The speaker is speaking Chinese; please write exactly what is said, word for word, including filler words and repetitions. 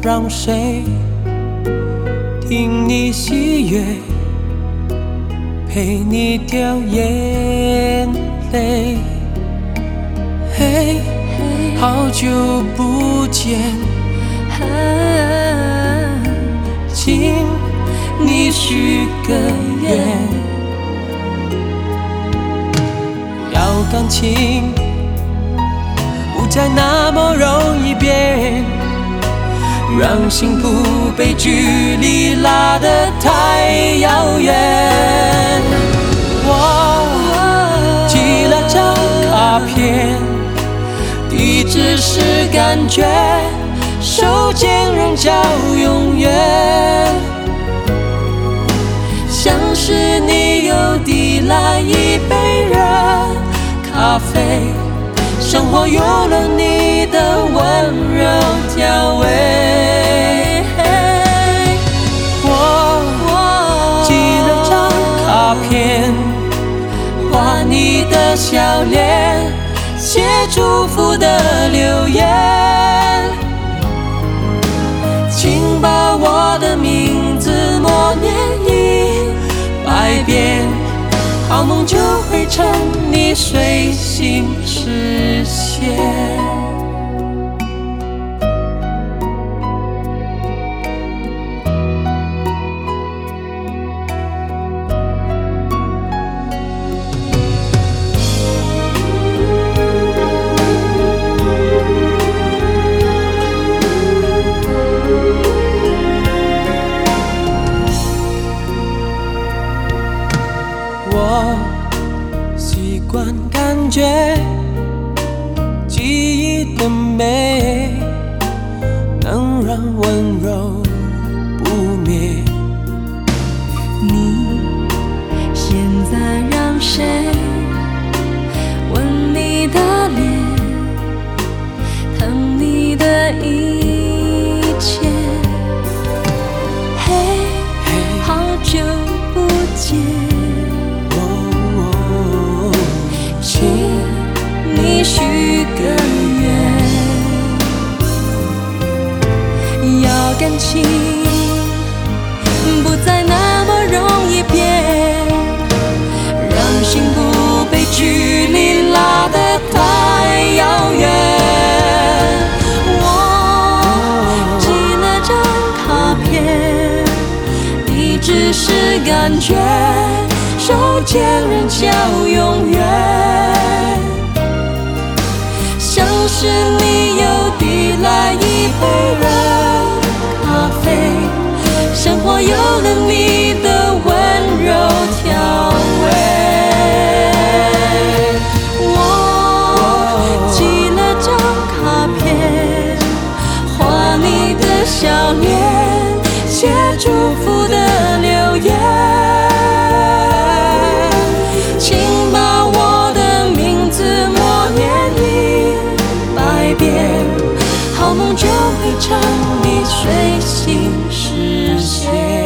让谁听你喜悦，陪你掉眼泪。嘿，好久不见，请你许个愿，要感情不再那么容易变，让幸福被距离拉得太遥远。我寄了张卡片，地址是感觉，手间仍叫永远。像是你又递来一杯热咖啡，生活有了你的温柔调味。我寄了张卡片，画你的笑脸，写祝福的留言，请把我的名字默念一百遍，好梦就会趁你睡醒实现。我习惯感觉记忆的美，能让温柔不灭。 你现在让谁吻你的脸，疼你的一切？嘿，好久不见，请你许个愿，要感情不再那么容易变，让幸福被距离拉得太遥远。我寄了张卡片，地址是感觉，手间仍叫永远。像是你又递来一杯热咖啡，生活有了你的温柔调味。我寄了张卡片，画你的笑脸，写祝福的留言，请把我的名字默念一百遍，好梦就会趁你睡醒实现。